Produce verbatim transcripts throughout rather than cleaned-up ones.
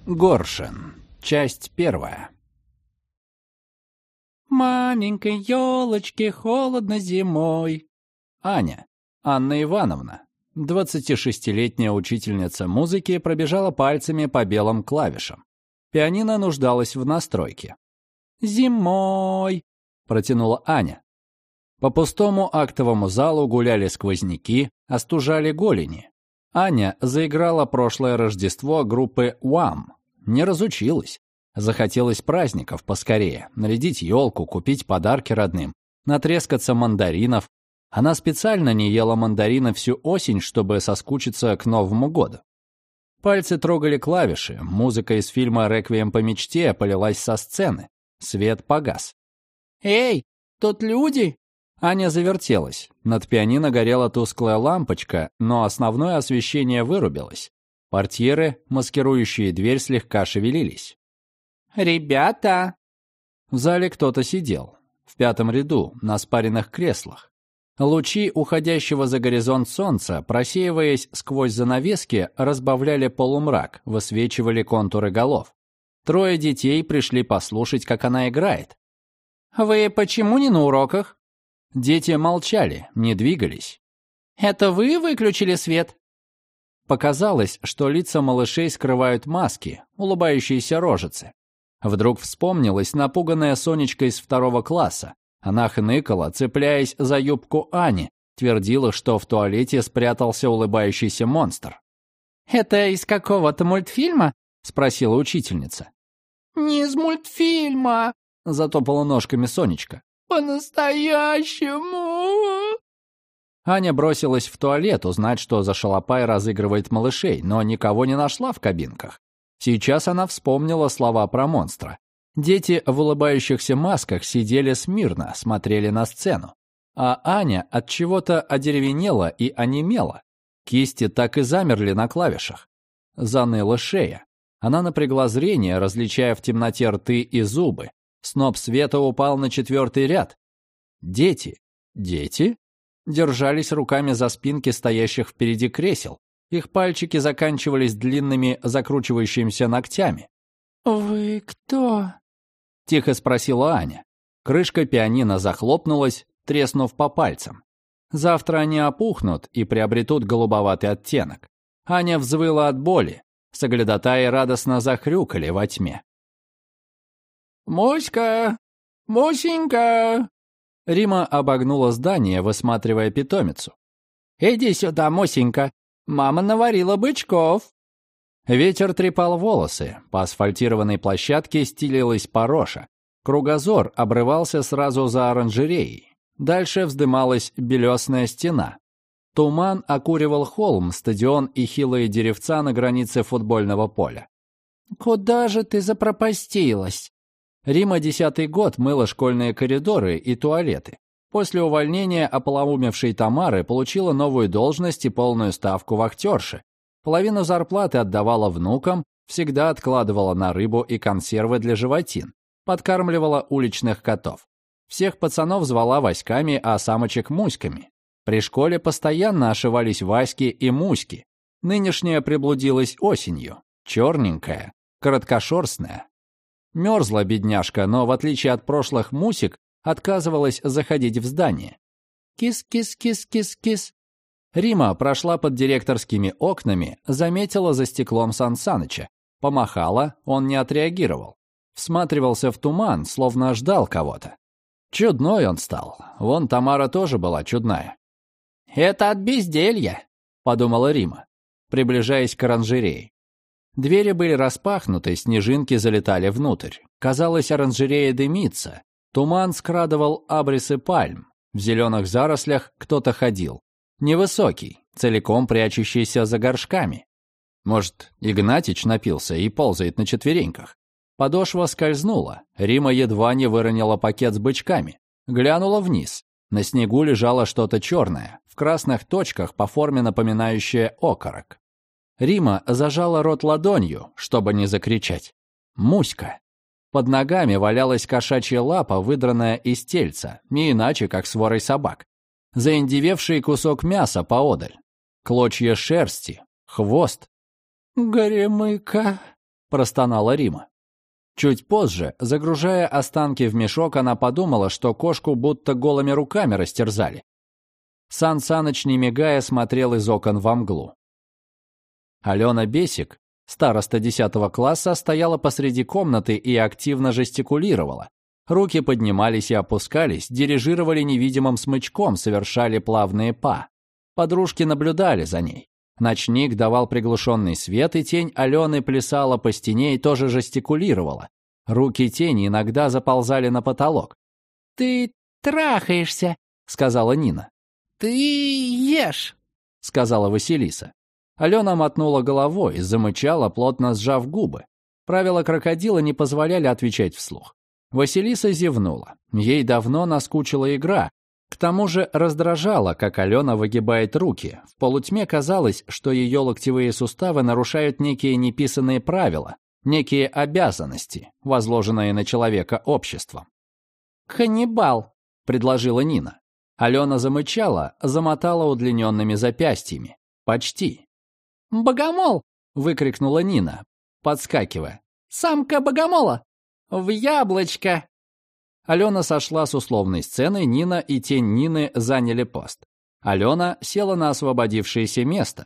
Горшен. Часть первая. Маленькой елочке холодно зимой. Аня, Анна Ивановна, двадцатишестилетняя учительница музыки, пробежала пальцами по белым клавишам. Пианино нуждалось в настройке. «Зимой», — протянула Аня. По пустому актовому залу гуляли сквозняки, остужали голени. Аня заиграла прошлое Рождество группы «Уам». Не разучилась. Захотелось праздников поскорее, нарядить елку, купить подарки родным, натрескаться мандаринов. Она специально не ела мандарины всю осень, чтобы соскучиться к Новому году. Пальцы трогали клавиши, музыка из фильма «Реквием по мечте» полилась со сцены. Свет погас. «Эй, тут люди!» Аня завертелась. Над пианино горела тусклая лампочка, но основное освещение вырубилось. Портьеры, маскирующие дверь, слегка шевелились. «Ребята!» В зале кто-то сидел. В пятом ряду, на спаренных креслах. Лучи уходящего за горизонт солнца, просеиваясь сквозь занавески, разбавляли полумрак, высвечивали контуры голов. Трое детей пришли послушать, как она играет. «Вы почему не на уроках?» Дети молчали, не двигались. «Это вы выключили свет?» Показалось, что лица малышей скрывают маски, улыбающиеся рожицы. Вдруг вспомнилась напуганная Сонечка из второго класса. Она хныкала, цепляясь за юбку Ани, твердила, что в туалете спрятался улыбающийся монстр. «Это из какого-то мультфильма?» — спросила учительница. «Не из мультфильма», — затопала ножками Сонечка. «По-настоящему». Аня бросилась в туалет узнать, что за шалопай разыгрывает малышей, но никого не нашла в кабинках. Сейчас она вспомнила слова про монстра. Дети в улыбающихся масках сидели смирно, смотрели на сцену. А Аня от чего-то одеревенела и онемела. Кисти так и замерли на клавишах. Заныла шея. Она напрягла зрение, различая в темноте рты и зубы. Сноп света упал на четвертый ряд. Дети. Дети? Держались руками за спинки стоящих впереди кресел. Их пальчики заканчивались длинными закручивающимися ногтями. «Вы кто?» — тихо спросила Аня. Крышка пианино захлопнулась, треснув по пальцам. Завтра они опухнут и приобретут голубоватый оттенок. Аня взвыла от боли. Соглядатаи радостно захрюкали во тьме. «Муська! Мусенька!» Рима обогнула здание, высматривая питомицу. «Иди сюда, Мусенька! Мама наварила бычков!» Ветер трепал волосы, по асфальтированной площадке стелилась пороша. Кругозор обрывался сразу за оранжереей. Дальше вздымалась белесная стена. Туман окуривал холм, стадион и хилые деревца на границе футбольного поля. «Куда же ты запропастилась?» Рима десятый год мыла школьные коридоры и туалеты. После увольнения ополоумевшей Тамары получила новую должность и полную ставку вахтерши. Половину зарплаты отдавала внукам, всегда откладывала на рыбу и консервы для животин, подкармливала уличных котов. Всех пацанов звала Васьками, а самочек Муськами. При школе постоянно ошивались Васьки и Муськи. Нынешняя приблудилась осенью, черненькая, короткошерстная. Мерзла бедняжка, но, в отличие от прошлых Мусик, отказывалась заходить в здание. «Кис-кис-кис-кис-кис». Рима прошла под директорскими окнами, заметила за стеклом Сан Саныча. Помахала, он не отреагировал. Всматривался в туман, словно ждал кого-то. Чудной он стал. Вон Тамара тоже была чудная. «Это от безделья», — подумала Рима, приближаясь к оранжерее. Двери были распахнуты, снежинки залетали внутрь. Казалось, оранжерея дымится. Туман скрадывал абрисы пальм. В зеленых зарослях кто-то ходил. Невысокий, целиком прячущийся за горшками. Может, Игнатич напился и ползает на четвереньках. Подошва скользнула. Рима едва не выронила пакет с бычками. Глянула вниз. На снегу лежало что-то черное, в красных точках, по форме напоминающее окорок. Рима зажала рот ладонью, чтобы не закричать. Муська. Под ногами валялась кошачья лапа, выдранная из тельца, не иначе, как сворой собак. Заиндевевший кусок мяса поодаль. Клочья шерсти, хвост. «Горемыка», простонала Рима. Чуть позже, загружая останки в мешок, она подумала, что кошку будто голыми руками растерзали. Сан Саныч, не мигая, смотрел из окон во мглу. Алена Бесик, староста десятого класса, стояла посреди комнаты и активно жестикулировала. Руки поднимались и опускались, дирижировали невидимым смычком, совершали плавные па. Подружки наблюдали за ней. Ночник давал приглушенный свет, и тень Алены плясала по стене и тоже жестикулировала. Руки тени иногда заползали на потолок. «Ты трахаешься», — сказала Нина. «Ты ешь», — сказала Василиса. Алена мотнула головой, замычала, плотно сжав губы. Правила крокодила не позволяли отвечать вслух. Василиса зевнула. Ей давно наскучила игра. К тому же раздражало, как Алена выгибает руки. В полутьме казалось, что ее локтевые суставы нарушают некие неписанные правила, некие обязанности, возложенные на человека обществом. «Ханнибал», — предложила Нина. Алена замычала, замотала удлиненными запястьями. Почти. «Богомол!» — выкрикнула Нина, подскакивая. «Самка богомола! В яблочко!» Алена сошла с условной сцены, Нина и тень Нины заняли пост. Алена села на освободившееся место.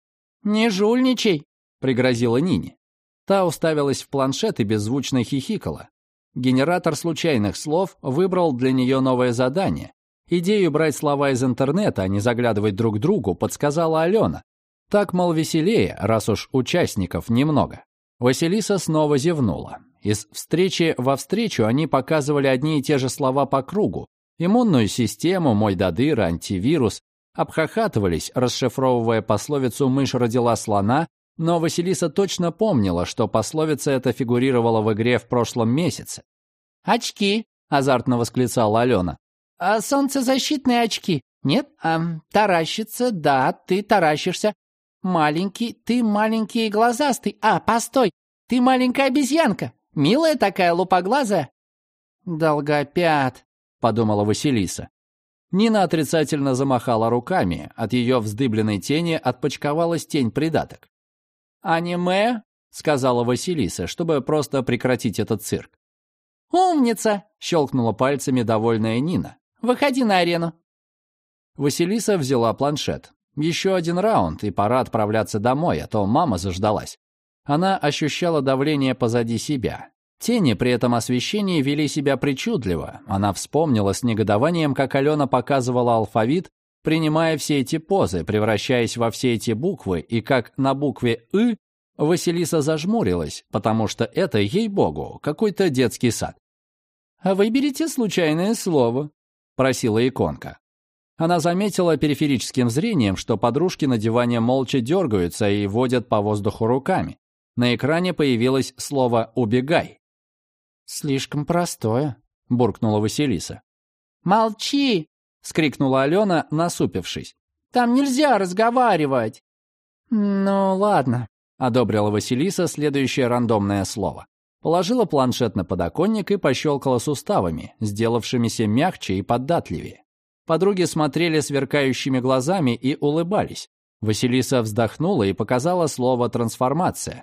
«Не жульничай!» — пригрозила Нине. Та уставилась в планшет и беззвучно хихикала. Генератор случайных слов выбрал для нее новое задание. Идею брать слова из интернета, а не заглядывать друг другу, подсказала Алена. Так, мол, веселее, раз уж участников немного. Василиса снова зевнула. Из встречи во встречу они показывали одни и те же слова по кругу. Иммунную систему, мой додыр, антивирус. Обхохатывались, расшифровывая пословицу «мышь родила слона», но Василиса точно помнила, что пословица эта фигурировала в игре в прошлом месяце. «Очки!» — азартно восклицала Алена. «А солнцезащитные очки? Нет? А таращится? Да, ты таращишься. Маленький, ты маленький и глазастый. А, постой, ты маленькая обезьянка. Милая такая, лупоглазая». «Долгопят», — подумала Василиса. Нина отрицательно замахала руками. От ее вздыбленной тени отпочковалась тень придаток. «Аниме?» — сказала Василиса, чтобы просто прекратить этот цирк. «Умница!» — щелкнула пальцами довольная Нина. «Выходи на арену». Василиса взяла планшет. Еще один раунд, и пора отправляться домой, а то мама заждалась. Она ощущала давление позади себя. Тени при этом освещении вели себя причудливо. Она вспомнила с негодованием, как Алена показывала алфавит, принимая все эти позы, превращаясь во все эти буквы, и как на букве «ы» Василиса зажмурилась, потому что это, ей-богу, какой-то детский сад. «Выберите случайное слово», — просила иконка. Она заметила периферическим зрением, что подружки на диване молча дергаются и водят по воздуху руками. На экране появилось слово «убегай». «Слишком простое», — буркнула Василиса. «Молчи!» — скрикнула Алена, насупившись. «Там нельзя разговаривать!» «Ну, ладно», — одобрила Василиса следующее рандомное слово. Положила планшет на подоконник и пощелкала суставами, сделавшимися мягче и податливее. Подруги смотрели сверкающими глазами и улыбались. Василиса вздохнула и показала слово «трансформация».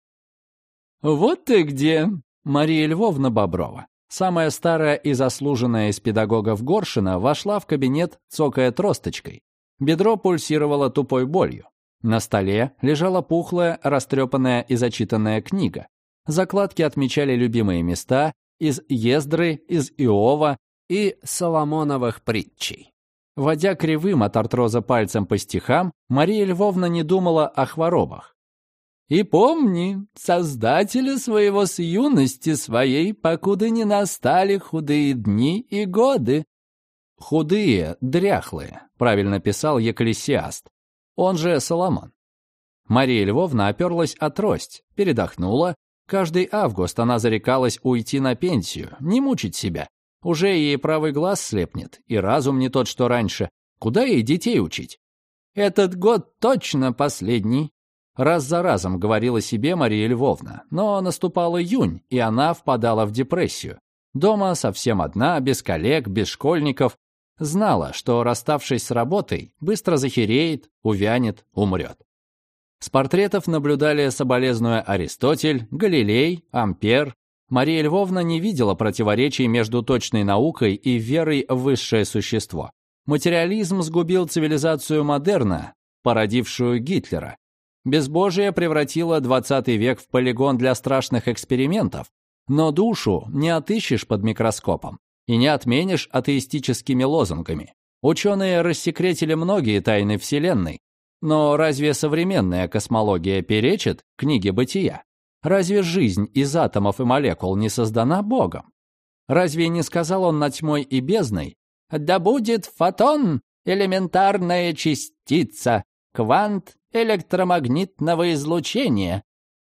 «Вот ты где!» Мария Львовна Боброва, самая старая и заслуженная из педагогов Горшина, вошла в кабинет, цокая тросточкой. Бедро пульсировало тупой болью. На столе лежала пухлая, растрепанная и зачитанная книга. Закладки отмечали любимые места из Ездры, из Иова и Соломоновых притчей. Водя кривым от артроза пальцем по стихам, Мария Львовна не думала о хворобах. «И помни, создателя своего с юности своей, покуда не настали худые дни и годы». «Худые, дряхлые», — правильно писал Екклесиаст, он же Соломон. Мария Львовна оперлась о трость, передохнула. Каждый август она зарекалась уйти на пенсию, не мучить себя. Уже ей правый глаз слепнет, и разум не тот, что раньше. Куда ей детей учить? «Этот год точно последний», — раз за разом говорила себе Мария Львовна. Но наступал июнь, и она впадала в депрессию. Дома совсем одна, без коллег, без школьников. Знала, что, расставшись с работой, быстро захереет, увянет, умрет. С портретов наблюдали, соболезнуя, Аристотель, Галилей, Ампер. Мария Львовна не видела противоречий между точной наукой и верой в высшее существо. Материализм сгубил цивилизацию модерна, породившую Гитлера. Безбожие превратило двадцатый век в полигон для страшных экспериментов, но душу не отыщешь под микроскопом и не отменишь атеистическими лозунгами. Ученые рассекретили многие тайны Вселенной, но разве современная космология перечит книге бытия? Разве жизнь из атомов и молекул не создана Богом? Разве не сказал он над тьмой и бездной: «Да будет фотон — элементарная частица, квант электромагнитного излучения»,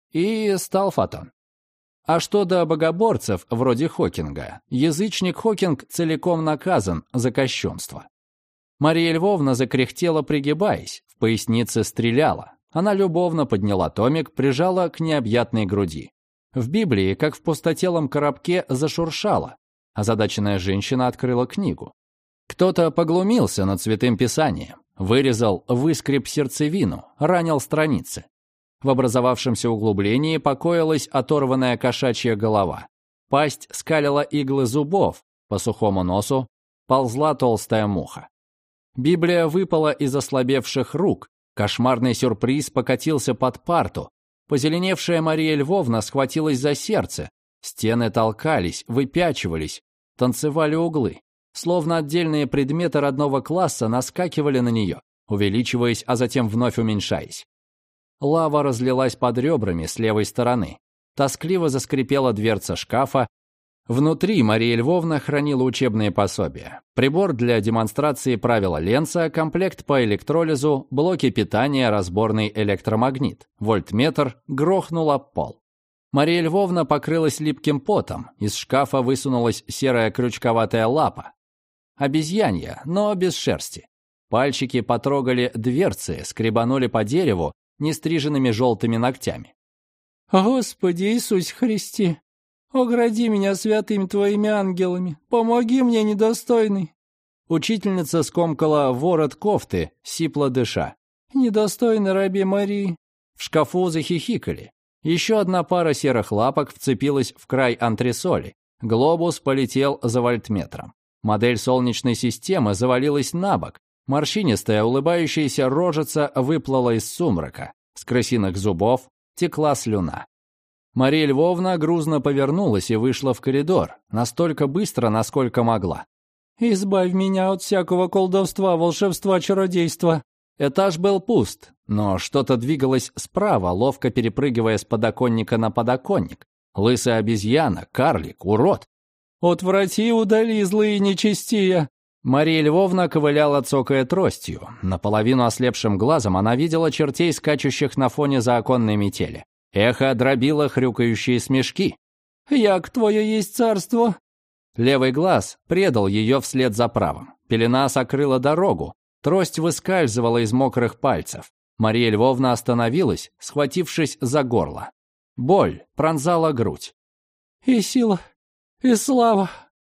и стал фотон. А что до богоборцев вроде Хокинга, язычник Хокинг целиком наказан за кощунство. Мария Львовна закряхтела, пригибаясь, в пояснице стреляла. Она любовно подняла томик, прижала к необъятной груди. В Библии, как в пустотелом коробке, зашуршала. Озадаченная женщина открыла книгу. Кто-то поглумился над Святым Писанием, вырезал, выскреб сердцевину, ранил страницы. В образовавшемся углублении покоилась оторванная кошачья голова. Пасть скалила иглы зубов, по сухому носу ползла толстая муха. Библия выпала из ослабевших рук, кошмарный сюрприз покатился под парту. Позеленевшая Мария Львовна схватилась за сердце, стены толкались, выпячивались, танцевали углы. Словно отдельные предметы родного класса наскакивали на нее, увеличиваясь, а затем вновь уменьшаясь. Лава разлилась под ребрами с левой стороны. Тоскливо заскрипела дверца шкафа. Внутри Мария Львовна хранила учебные пособия. Прибор для демонстрации правила Ленца, комплект по электролизу, блоки питания, разборный электромагнит, вольтметр, грохнула пол. Мария Львовна покрылась липким потом. Из шкафа высунулась серая крючковатая лапа. Обезьянья, но без шерсти. Пальчики потрогали дверцы, скребанули по дереву нестриженными желтыми ногтями. «Господи Иисусе Христе, огради меня святыми твоими ангелами, помоги мне, недостойный!» Учительница скомкала ворот кофты, сипло дыша. «Недостойный раби Марии!» В шкафу захихикали. Еще одна пара серых лапок вцепилась в край антресоли. Глобус полетел за вольтметром. Модель Солнечной системы завалилась на бок. Морщинистая, улыбающаяся рожица выплыла из сумрака. С крысиных зубов текла слюна. Мария Львовна грузно повернулась и вышла в коридор, настолько быстро, насколько могла. «Избавь меня от всякого колдовства, волшебства, чародейства». Этаж был пуст, но что-то двигалось справа, ловко перепрыгивая с подоконника на подоконник. Лысая обезьяна, карлик, урод. «Отврати, удали, злые нечестия!» Мария Львовна ковыляла, цокая тростью. Наполовину ослепшим глазом она видела чертей, скачущих на фоне заоконной метели. Эхо дробило хрюкающие смешки. «Як твое есть царство?» Левый глаз предал ее вслед за правым. Пелена сокрыла дорогу. Трость выскальзывала из мокрых пальцев. Мария Львовна остановилась, схватившись за горло. Боль пронзала грудь. «И сила, и слава!»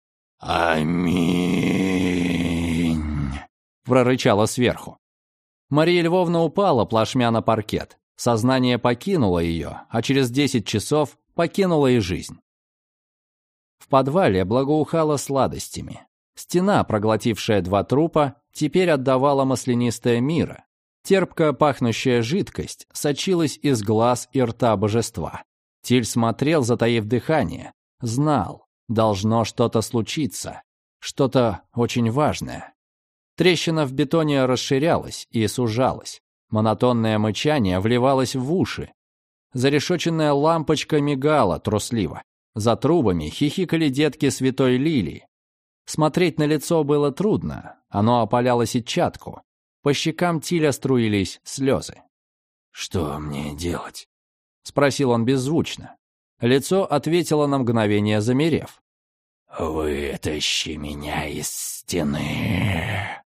«Аминь!» — прорычала сверху. Мария Львовна упала плашмя на паркет. Сознание покинуло ее, а через десять часов покинула и жизнь. В подвале благоухало сладостями. Стена, проглотившая два трупа, теперь отдавала маслянистое мира. Терпко пахнущая жидкость сочилась из глаз и рта божества. Тиль смотрел, затаив дыхание. Знал, должно что-то случиться. Что-то очень важное. Трещина в бетоне расширялась и сужалась. Монотонное мычание вливалось в уши. Зарешоченная лампочка мигала трусливо. За трубами хихикали детки святой Лилии. Смотреть на лицо было трудно, оно опаляло сетчатку. По щекам Тиля струились слезы. «Что мне делать?» — спросил он беззвучно. Лицо ответило на мгновение, замерев. «Вытащи меня из стены».